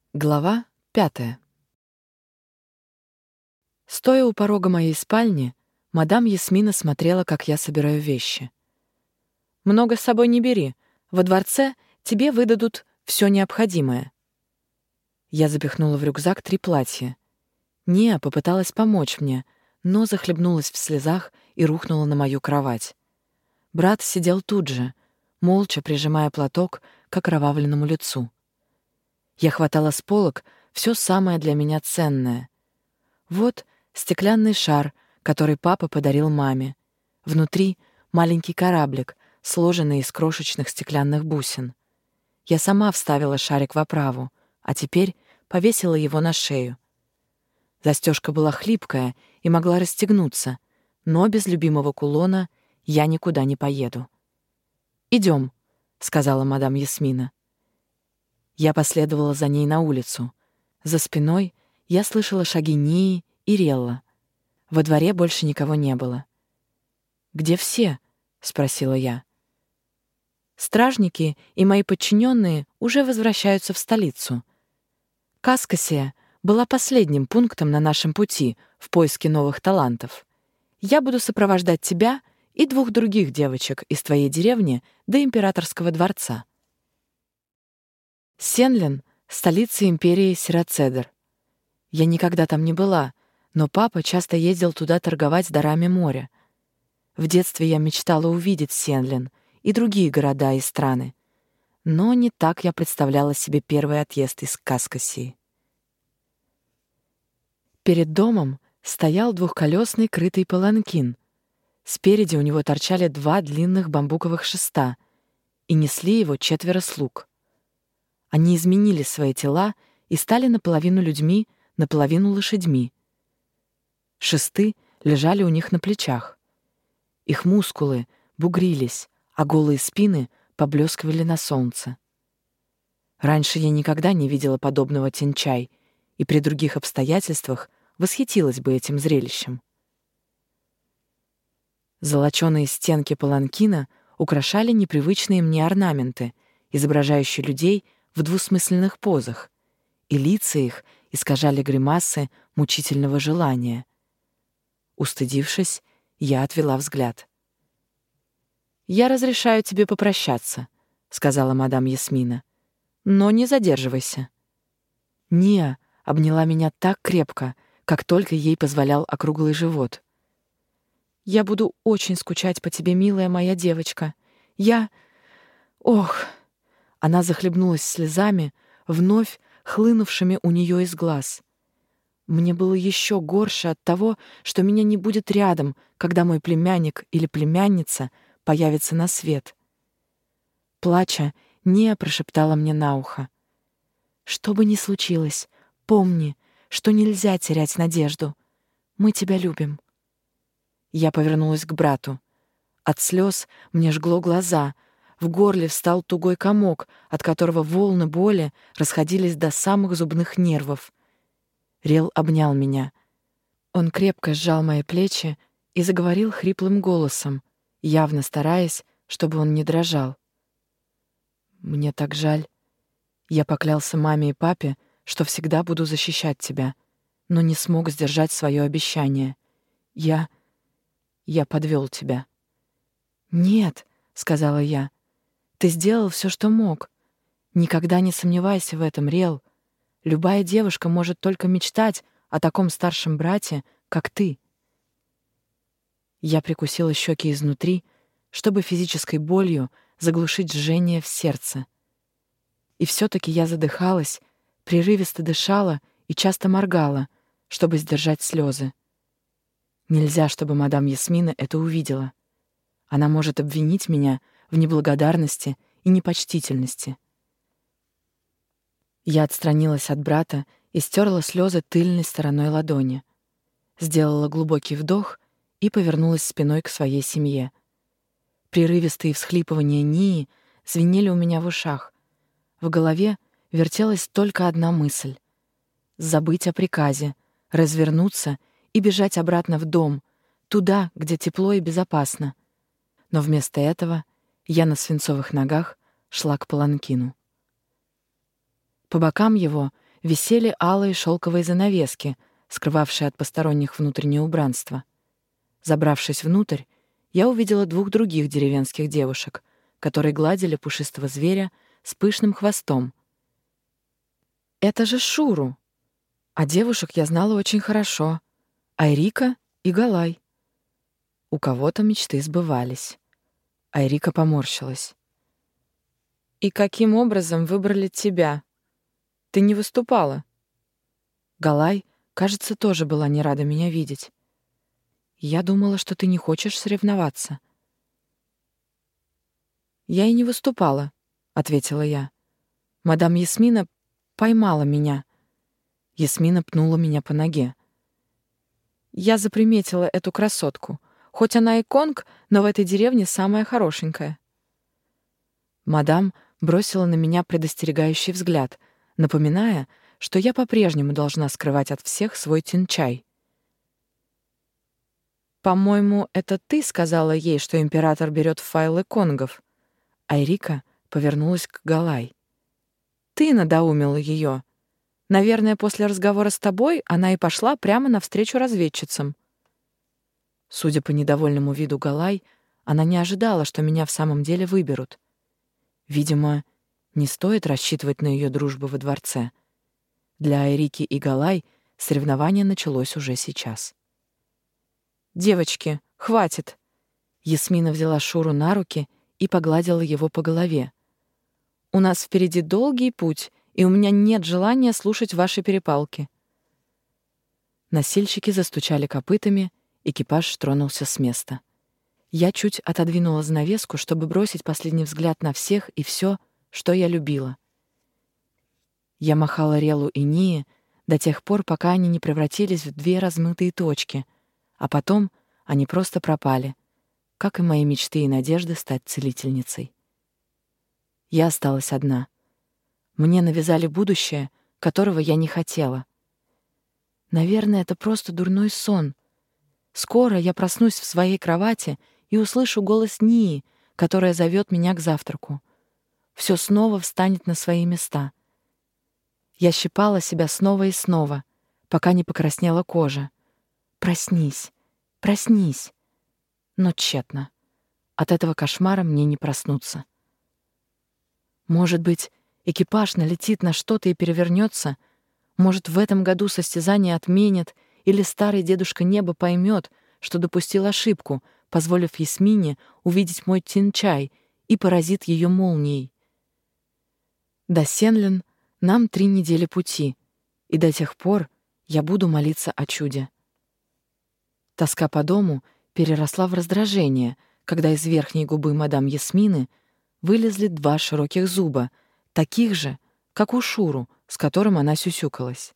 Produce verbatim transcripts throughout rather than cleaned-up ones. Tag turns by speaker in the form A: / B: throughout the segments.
A: Глава пятая. Стоя у порога моей спальни, мадам Ясмина смотрела, как я собираю вещи. «Много с собой не бери. Во дворце тебе выдадут все необходимое». Я запихнула в рюкзак три платья. Ния попыталась помочь мне, но захлебнулась в слезах и рухнула на мою кровать. Брат сидел тут же, молча прижимая платок к окровавленному лицу. Я хватала с полок все самое для меня ценное. Вот стеклянный шар, который папа подарил маме. Внутри маленький кораблик, сложенный из крошечных стеклянных бусин. Я сама вставила шарик в оправу, а теперь повесила его на шею. Застежка была хлипкая и могла расстегнуться, но без любимого кулона я никуда не поеду. «Идем», — сказала мадам Ясмина. Я последовала за ней на улицу. За спиной я слышала шаги Нии и Релла. Во дворе больше никого не было. «Где все?» — спросила я. «Стражники и мои подчиненные уже возвращаются в столицу. Каскасия была последним пунктом на нашем пути в поиске новых талантов. Я буду сопровождать тебя и двух других девочек из твоей деревни до императорского дворца». Сенлин — столица империи Сирацедер. Я никогда там не была, но папа часто ездил туда торговать дарами моря. В детстве я мечтала увидеть Сенлин и другие города и страны, но не так я представляла себе первый отъезд из Каскасии. Перед домом стоял двухколесный крытый паланкин. Спереди у него торчали два длинных бамбуковых шеста, и несли его четверо слуг. Они изменили свои тела и стали наполовину людьми, наполовину лошадьми. Шесты лежали у них на плечах. Их мускулы бугрились, а голые спины поблескивали на солнце. Раньше я никогда не видела подобного тянчай, и при других обстоятельствах восхитилась бы этим зрелищем. Золочёные стенки паланкина украшали непривычные мне орнаменты, изображающие людей в двусмысленных позах, и лица их искажали гримасы мучительного желания. Устыдившись, я отвела взгляд. «Я разрешаю тебе попрощаться», — сказала мадам Ясмина. «Но не задерживайся». Ния обняла меня так крепко, как только ей позволял округлый живот. «Я буду очень скучать по тебе, милая моя девочка. Я... Ох...» Она захлебнулась слезами, вновь хлынувшими у нее из глаз. Мне было еще горше от того, что меня не будет рядом, когда мой племянник или племянница появится на свет. Плача, Ния прошептала мне на ухо: «Что бы ни случилось, помни, что нельзя терять надежду. Мы тебя любим». Я повернулась к брату. От слез мне жгло глаза. В горле встал тугой комок, от которого волны боли расходились до самых зубных нервов. Рел обнял меня. Он крепко сжал мои плечи и заговорил хриплым голосом, явно стараясь, чтобы он не дрожал. «Мне так жаль. Я поклялся маме и папе, что всегда буду защищать тебя, но не смог сдержать свое обещание. Я... я подвел тебя». «Нет», — сказала я. «Ты сделал все, что мог. Никогда не сомневайся в этом, Рел. Любая девушка может только мечтать о таком старшем брате, как ты». Я прикусила щеки изнутри, чтобы физической болью заглушить жжение в сердце. И все-таки я задыхалась, прерывисто дышала и часто моргала, чтобы сдержать слезы. Нельзя, чтобы мадам Ясмина это увидела. Она может обвинить меня в неблагодарности и непочтительности. Я отстранилась от брата и стерла слезы тыльной стороной ладони. Сделала глубокий вдох и повернулась спиной к своей семье. Прерывистые всхлипывания Нии звенели у меня в ушах. В голове вертелась только одна мысль — забыть о приказе, развернуться и бежать обратно в дом, туда, где тепло и безопасно. Но вместо этого я на свинцовых ногах шла к паланкину. По бокам его висели алые шелковые занавески, скрывавшие от посторонних внутреннее убранство. Забравшись внутрь, я увидела двух других деревенских девушек, которые гладили пушистого зверя с пышным хвостом. Это же Шуру! А девушек я знала очень хорошо. Айрика и Галай. У кого-то мечты сбывались. Айрика поморщилась. «И каким образом выбрали тебя? Ты не выступала?» Галай, кажется, тоже была не рада меня видеть. «Я думала, что ты не хочешь соревноваться». «Я и не выступала», — ответила я. «Мадам Ясмина поймала меня». Ясмина пнула меня по ноге. «Я заприметила эту красотку. Хоть она и конг, но в этой деревне самая хорошенькая». Мадам бросила на меня предостерегающий взгляд, напоминая, что я по-прежнему должна скрывать от всех свой тинчай. «По-моему, это ты сказала ей, что император берет файлы конгов?» Айрика повернулась к Галай. «Ты надоумила ее. Наверное, после разговора с тобой она и пошла прямо навстречу разведчицам». Судя по недовольному виду Галай, она не ожидала, что меня в самом деле выберут. Видимо, не стоит рассчитывать на ее дружбу во дворце. Для Айрики и Галай соревнование началось уже сейчас. «Девочки, хватит!» Ясмина взяла Шуру на руки и погладила его по голове. «У нас впереди долгий путь, и у меня нет желания слушать ваши перепалки». Носильщики застучали копытами, экипаж тронулся с места. Я чуть отодвинула занавеску, чтобы бросить последний взгляд на всех и все, что я любила. Я махала Релу и Нии до тех пор, пока они не превратились в две размытые точки, а потом они просто пропали, как и мои мечты и надежды стать целительницей. Я осталась одна. Мне навязали будущее, которого я не хотела. Наверное, это просто дурной сон. Скоро я проснусь в своей кровати и услышу голос Нии, которая зовет меня к завтраку. Все снова встанет на свои места. Я щипала себя снова и снова, пока не покраснела кожа. «Проснись, проснись!» Но тщетно. От этого кошмара мне не проснуться. Может быть, экипаж налетит на что-то и перевернется? Может, в этом году состязание отменят, или старый дедушка Небо поймет, что допустил ошибку, позволив Ясмине увидеть мой тинчай, и поразит ее молнией. До Сенлин нам три недели пути, и до тех пор я буду молиться о чуде. Тоска по дому переросла в раздражение, когда из верхней губы мадам Ясмины вылезли два широких зуба, таких же, как у Шуру, с которым она сюсюкалась.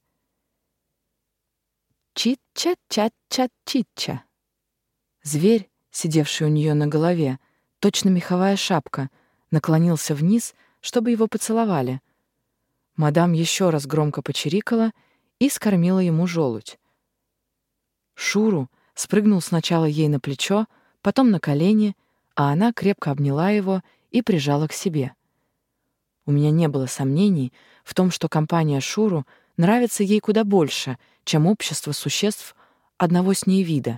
A: Чит-ча-ча-ча-читча. Зверь, сидевший у нее на голове, точно меховая шапка, наклонился вниз, чтобы его поцеловали. Мадам еще раз громко почирикала и скормила ему желудь. Шуру спрыгнул сначала ей на плечо, потом на колени, а она крепко обняла его и прижала к себе. У меня не было сомнений в том, что компания Шуру нравится ей куда больше, чем общество существ одного с ней вида.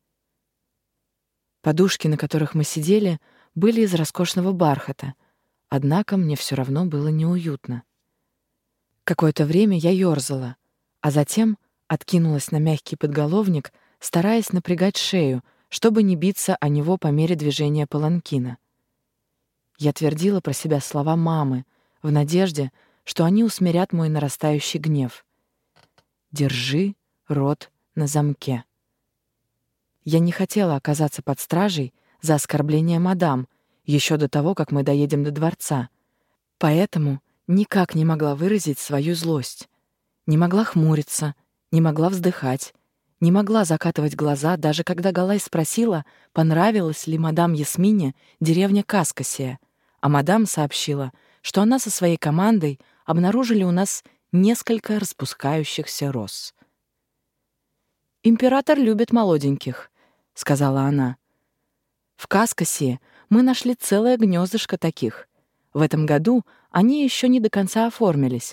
A: Подушки, на которых мы сидели, были из роскошного бархата, однако мне все равно было неуютно. Какое-то время я ёрзала, а затем откинулась на мягкий подголовник, стараясь напрягать шею, чтобы не биться о него по мере движения паланкина. Я твердила про себя слова мамы, в надежде, что они усмирят мой нарастающий гнев. «Держи рот на замке». Я не хотела оказаться под стражей за оскорбление мадам еще до того, как мы доедем до дворца, поэтому никак не могла выразить свою злость, не могла хмуриться, не могла вздыхать, не могла закатывать глаза, даже когда Галай спросила, понравилась ли мадам Ясмине деревня Каскасия, а мадам сообщила, что она со своей командой обнаружили у нас несколько распускающихся роз. «Император любит молоденьких», — сказала она. «В Каскасии мы нашли целое гнездышко таких. В этом году они еще не до конца оформились,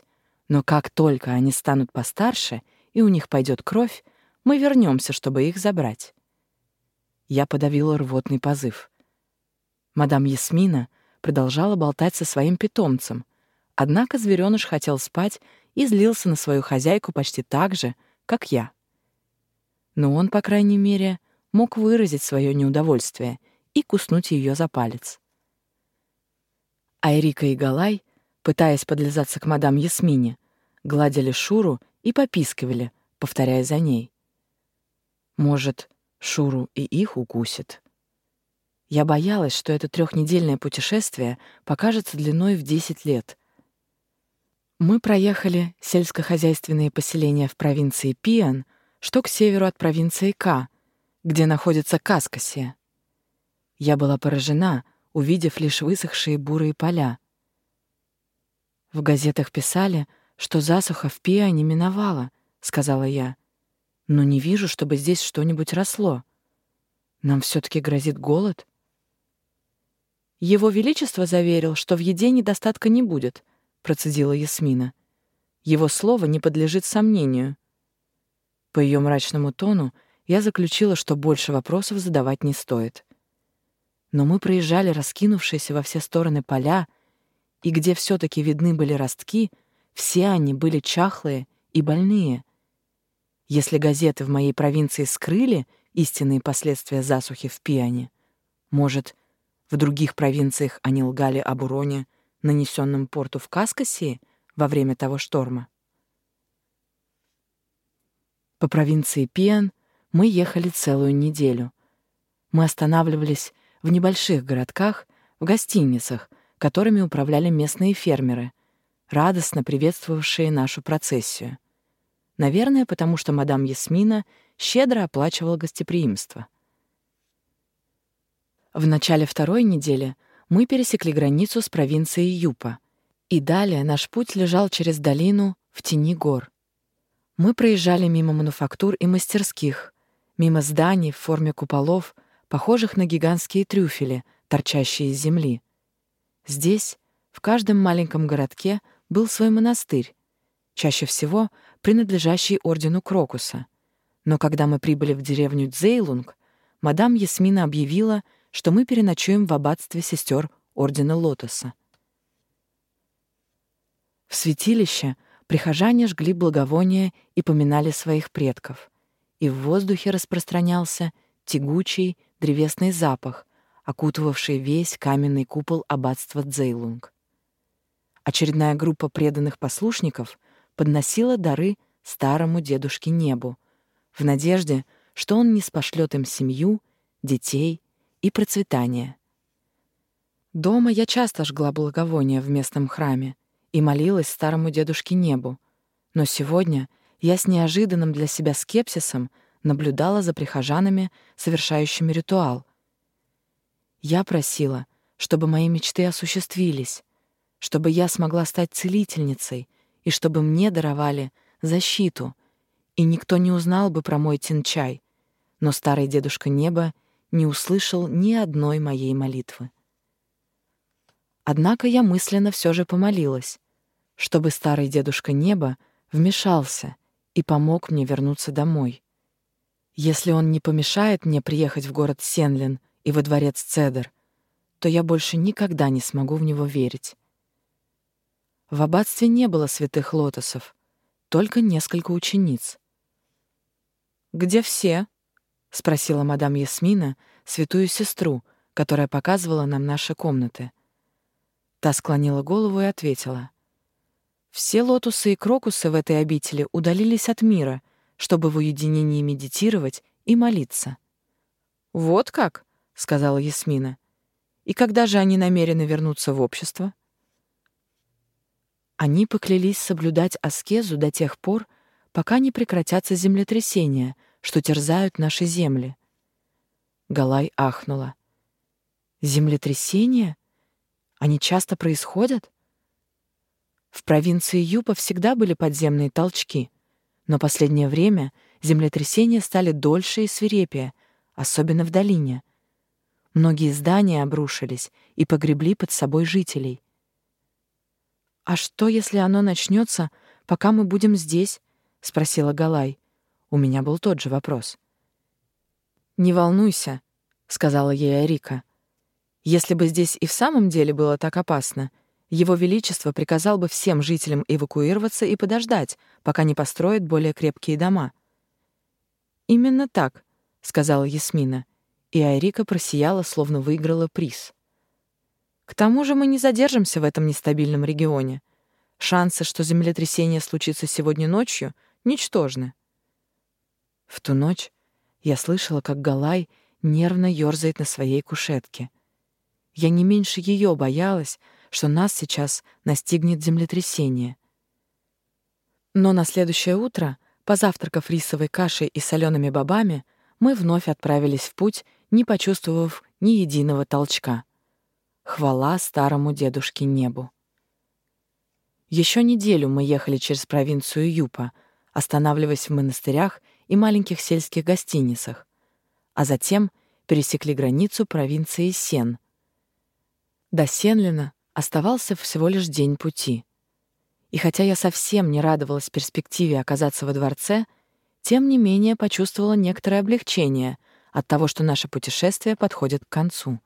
A: Но как только они станут постарше и у них пойдет кровь, мы вернемся, чтобы их забрать». Я подавила рвотный позыв. Мадам Ясмина продолжала болтать со своим питомцем, однако зверёныш хотел спать и злился на свою хозяйку почти так же, как я. Но он, по крайней мере, мог выразить свое неудовольствие и куснуть ее за палец. Айрика и Галай, пытаясь подлизаться к мадам Ясмине, гладили Шуру и попискивали, повторяя за ней. Может, Шуру и их укусит. Я боялась, что это трехнедельное путешествие покажется длиной в десять лет. Мы проехали сельскохозяйственные поселения в провинции Пиан, что к северу от провинции Ка, где находится Каскасия. Я была поражена, увидев лишь высохшие бурые поля. «В газетах писали, что засуха в Пиане миновала», — сказала я. «Но не вижу, чтобы здесь что-нибудь росло. Нам все-таки грозит голод?» «Его Величество заверил, что в еде недостатка не будет», — процедила Ясмина. «Его слово не подлежит сомнению». По ее мрачному тону я заключила, что больше вопросов задавать не стоит. Но мы проезжали раскинувшиеся во все стороны поля, и где все-таки видны были ростки, все они были чахлые и больные. Если газеты в моей провинции скрыли истинные последствия засухи в Пиане, может, в других провинциях они лгали об уроне, нанесенном порту в Каскасии во время того шторма? По провинции Пиан мы ехали целую неделю. Мы останавливались в небольших городках, в гостиницах, которыми управляли местные фермеры, радостно приветствовавшие нашу процессию. Наверное, потому что мадам Ясмина щедро оплачивала гостеприимство. В начале второй недели мы пересекли границу с провинцией Юпа, и далее наш путь лежал через долину в тени гор. Мы проезжали мимо мануфактур и мастерских, мимо зданий в форме куполов, похожих на гигантские трюфели, торчащие из земли. Здесь, в каждом маленьком городке, был свой монастырь, чаще всего принадлежащий ордену Крокуса. Но когда мы прибыли в деревню Цзэйлунг, мадам Ясмина объявила, что мы переночуем в аббатстве сестер ордена Лотоса. В святилище прихожане жгли благовония и поминали своих предков, и в воздухе распространялся тягучий древесный запах, окутывавший весь каменный купол аббатства Цзэйлунг. Очередная группа преданных послушников подносила дары старому дедушке Небу, в надежде, что он ниспошлет им семью, детей и процветание. Дома я часто жгла благовония в местном храме и молилась старому дедушке Небу, но сегодня я с неожиданным для себя скепсисом наблюдала за прихожанами, совершающими ритуал. Я просила, чтобы мои мечты осуществились, чтобы я смогла стать целительницей и чтобы мне даровали защиту, и никто не узнал бы про мой тинчай, но старый дедушка Неба не услышал ни одной моей молитвы. Однако я мысленно все же помолилась, чтобы старый дедушка Неба вмешался и помог мне вернуться домой. Если он не помешает мне приехать в город Сенлин и во дворец Цедр, то я больше никогда не смогу в него верить. В аббатстве не было святых лотосов, только несколько учениц. «Где все?» — спросила мадам Ясмина святую сестру, которая показывала нам наши комнаты. Та склонила голову и ответила: «Все лотосы и крокусы в этой обители удалились от мира, чтобы в уединении медитировать и молиться». «Вот как?» — сказала Ясмина. «И когда же они намерены вернуться в общество?» Они поклялись соблюдать аскезу до тех пор, пока не прекратятся землетрясения, что терзают наши земли. Галай ахнула. «Землетрясения? Они часто происходят?» В провинции Юпа всегда были подземные толчки, но последнее время землетрясения стали дольше и свирепее, особенно в долине. Многие здания обрушились и погребли под собой жителей. «А что, если оно начнется пока мы будем здесь?» — спросила Галай. У меня был тот же вопрос. «Не волнуйся», — сказала ей Арика. «Если бы здесь и в самом деле было так опасно, Его Величество приказал бы всем жителям эвакуироваться и подождать, пока не построят более крепкие дома». «Именно так», — сказала Ясмина, и Арика просияла, словно выиграла приз. «К тому же мы не задержимся в этом нестабильном регионе. Шансы, что землетрясение случится сегодня ночью, ничтожны». В ту ночь я слышала, как Галай нервно ёрзает на своей кушетке. Я не меньше ее боялась, что нас сейчас настигнет землетрясение. Но на следующее утро, позавтракав рисовой кашей и солеными бобами, мы вновь отправились в путь, не почувствовав ни единого толчка. Хвала старому дедушке небу. Еще неделю мы ехали через провинцию Юпа, останавливаясь в монастырях и маленьких сельских гостиницах, а затем пересекли границу провинции Сен. До Сенлина оставался всего лишь день пути. И хотя я совсем не радовалась перспективе оказаться во дворце, тем не менее почувствовала некоторое облегчение от того, что наше путешествие подходит к концу.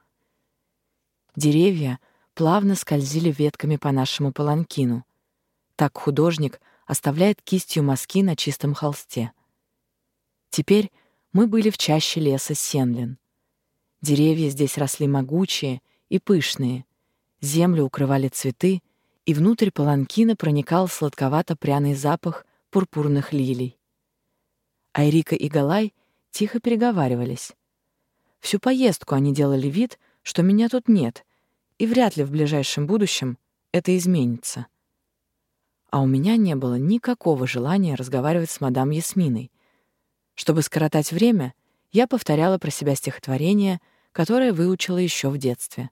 A: Деревья плавно скользили ветками по нашему паланкину. Так художник оставляет кистью мазки на чистом холсте. Теперь мы были в чаще леса Сенлин. Деревья здесь росли могучие и пышные, землю укрывали цветы, и внутрь паланкина проникал сладковато-пряный запах пурпурных лилий. Айрика и Галай тихо переговаривались. Всю поездку они делали вид, что меня тут нет, и вряд ли в ближайшем будущем это изменится. А у меня не было никакого желания разговаривать с мадам Ясминой. Чтобы скоротать время, я повторяла про себя стихотворение, которое выучила еще в детстве.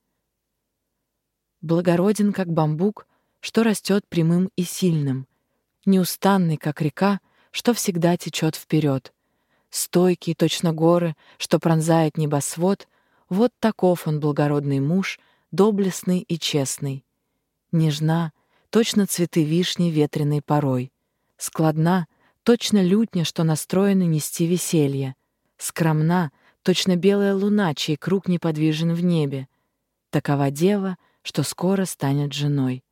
A: «Благороден, как бамбук, что растет прямым и сильным, неустанный, как река, что всегда течет вперед, стойкий, точно горы, что пронзает небосвод, вот таков он, благородный муж, доблестный и честный. Нежна, точно цветы вишни ветреной порой, складна, точно лютня, что настроена нести веселье, скромна, точно белая луна, чей круг неподвижен в небе. Такова дева, что скоро станет женой».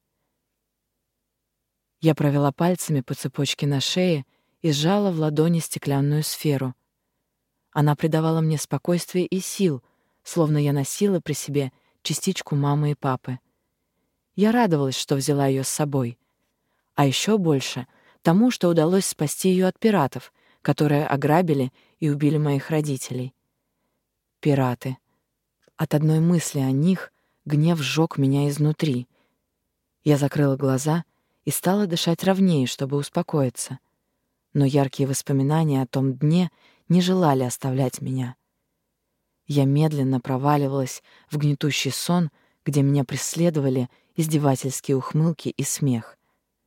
A: Я провела пальцами по цепочке на шее и сжала в ладони стеклянную сферу. Она придавала мне спокойствие и сил, словно я носила при себе частичку мамы и папы. Я радовалась, что взяла ее с собой. А еще больше — тому, что удалось спасти ее от пиратов, которые ограбили и убили моих родителей. Пираты. От одной мысли о них гнев сжег меня изнутри. Я закрыла глаза и стала дышать ровнее, чтобы успокоиться. Но яркие воспоминания о том дне не желали оставлять меня. Я медленно проваливалась в гнетущий сон, где меня преследовали издевательские ухмылки и смех.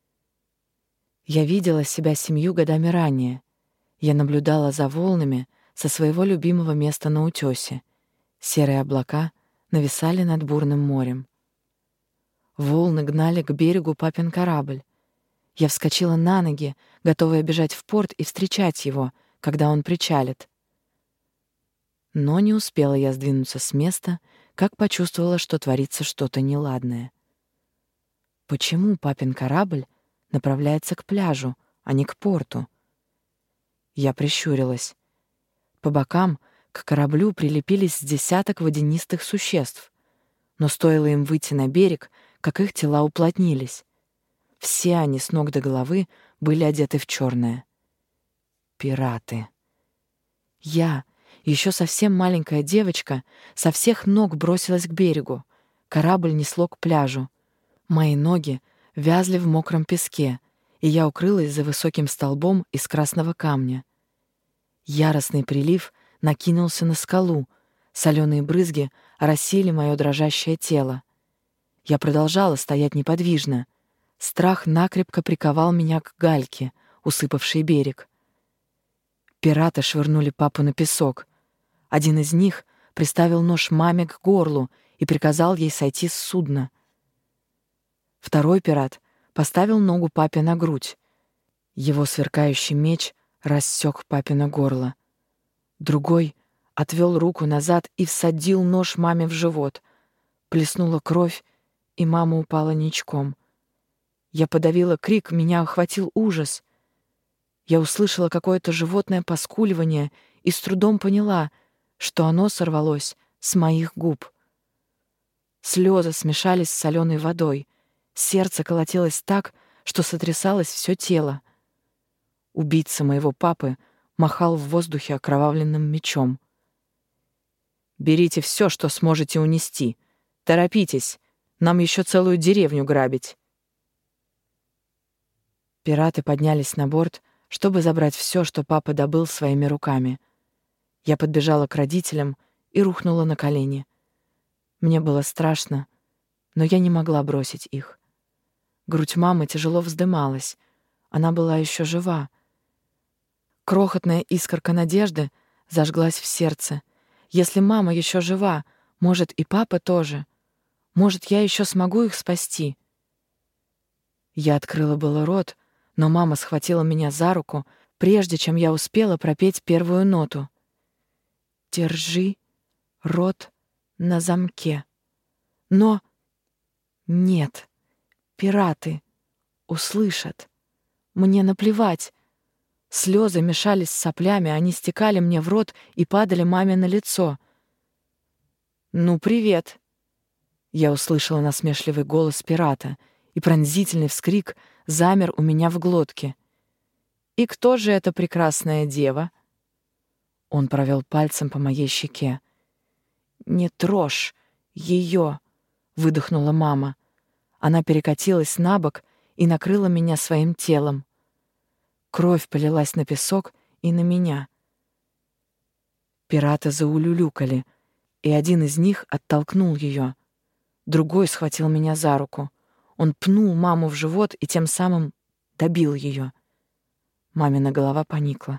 A: Я видела себя семью годами ранее. Я наблюдала за волнами со своего любимого места на утёсе. Серые облака нависали над бурным морем. Волны гнали к берегу папин корабль. Я вскочила на ноги, готовая бежать в порт и встречать его, когда он причалит. Но не успела я сдвинуться с места, как почувствовала, что творится что-то неладное. Почему папин корабль направляется к пляжу, а не к порту? Я прищурилась. По бокам к кораблю прилепились с десяток водянистых существ, но стоило им выйти на берег, как их тела уплотнились. Все они с ног до головы были одеты в черное. Пираты. Я, еще совсем маленькая девочка, со всех ног бросилась к берегу. Корабль несло к пляжу. Мои ноги вязли в мокром песке, и я укрылась за высоким столбом из красного камня. Яростный прилив накинулся на скалу, соленые брызги оросили мое дрожащее тело. Я продолжала стоять неподвижно. Страх накрепко приковал меня к гальке, усыпавшей берег. Пираты швырнули папу на песок. Один из них приставил нож маме к горлу и приказал ей сойти с судна. Второй пират поставил ногу папе на грудь. Его сверкающий меч рассек папино горло. Другой отвел руку назад и всадил нож маме в живот. Плеснула кровь, и мама упала ничком. Я подавила крик, меня охватил ужас. Я услышала какое-то животное поскуливание и с трудом поняла, что оно сорвалось с моих губ. Слезы смешались с соленой водой. Сердце колотилось так, что сотрясалось все тело. Убийца моего папы махал в воздухе окровавленным мечом. «Берите все, что сможете унести. Торопитесь, нам еще целую деревню грабить». Пираты поднялись на борт, чтобы забрать все, что папа добыл своими руками. Я подбежала к родителям и рухнула на колени. Мне было страшно, но я не могла бросить их. Грудь мамы тяжело вздымалась. Она была еще жива. Крохотная искорка надежды зажглась в сердце. Если мама еще жива, может, и папа тоже. Может, я еще смогу их спасти. Я открыла было рот, но мама схватила меня за руку, прежде чем я успела пропеть первую ноту. «Держи рот на замке». Но нет, пираты услышат. Мне наплевать. Слезы мешались с соплями, они стекали мне в рот и падали маме на лицо. «Ну, привет!» Я услышала насмешливый голос пирата, и пронзительный вскрик замер у меня в глотке. «И кто же эта прекрасная дева?» Он провел пальцем по моей щеке. «Не трожь ее!» — выдохнула мама. Она перекатилась на бок и накрыла меня своим телом. Кровь полилась на песок и на меня. Пираты заулюлюкали, и один из них оттолкнул ее. Другой схватил меня за руку. Он пнул маму в живот и тем самым добил ее. Мамина голова поникла.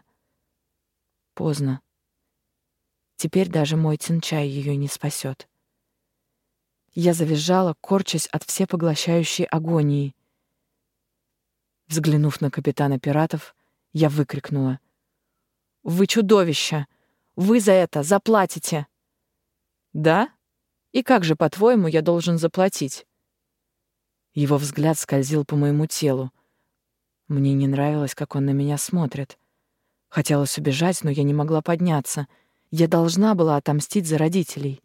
A: Поздно. Теперь даже мой тинчай ее не спасет. Я завизжала, корчась от всепоглощающей агонии. Взглянув на капитана пиратов, я выкрикнула: «Вы чудовища! Вы за это заплатите!» «Да? И как же, по-твоему, я должен заплатить?» Его взгляд скользил по моему телу. Мне не нравилось, как он на меня смотрит. Хотелось убежать, но я не могла подняться. Я должна была отомстить за родителей.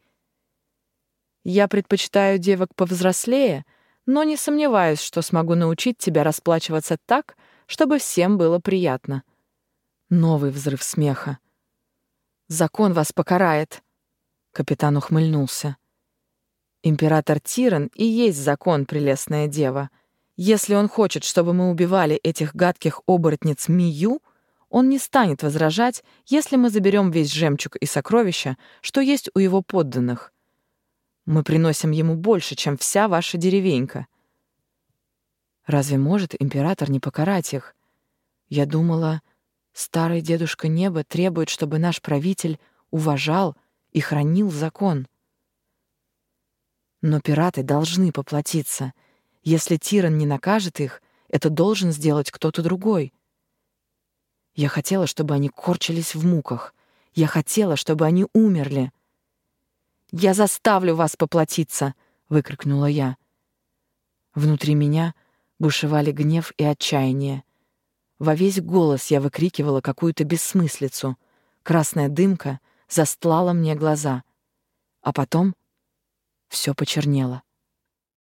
A: «Я предпочитаю девок повзрослее, но не сомневаюсь, что смогу научить тебя расплачиваться так, чтобы всем было приятно». Новый взрыв смеха. «Закон вас покарает!» Капитан ухмыльнулся. «Император Тиран и есть закон, прелестная дева. Если он хочет, чтобы мы убивали этих гадких оборотниц Мию, он не станет возражать, если мы заберем весь жемчуг и сокровища, что есть у его подданных. Мы приносим ему больше, чем вся ваша деревенька». Разве может император не покарать их? Я думала, старый дедушка Неба требует, чтобы наш правитель уважал и хранил закон. Но пираты должны поплатиться. Если Тиран не накажет их, это должен сделать кто-то другой. Я хотела, чтобы они корчились в муках. Я хотела, чтобы они умерли. «Я заставлю вас поплатиться!» — выкрикнула я. Внутри меня бушевали гнев и отчаяние. Во весь голос я выкрикивала какую-то бессмыслицу. Красная дымка застлала мне глаза. А потом все почернело.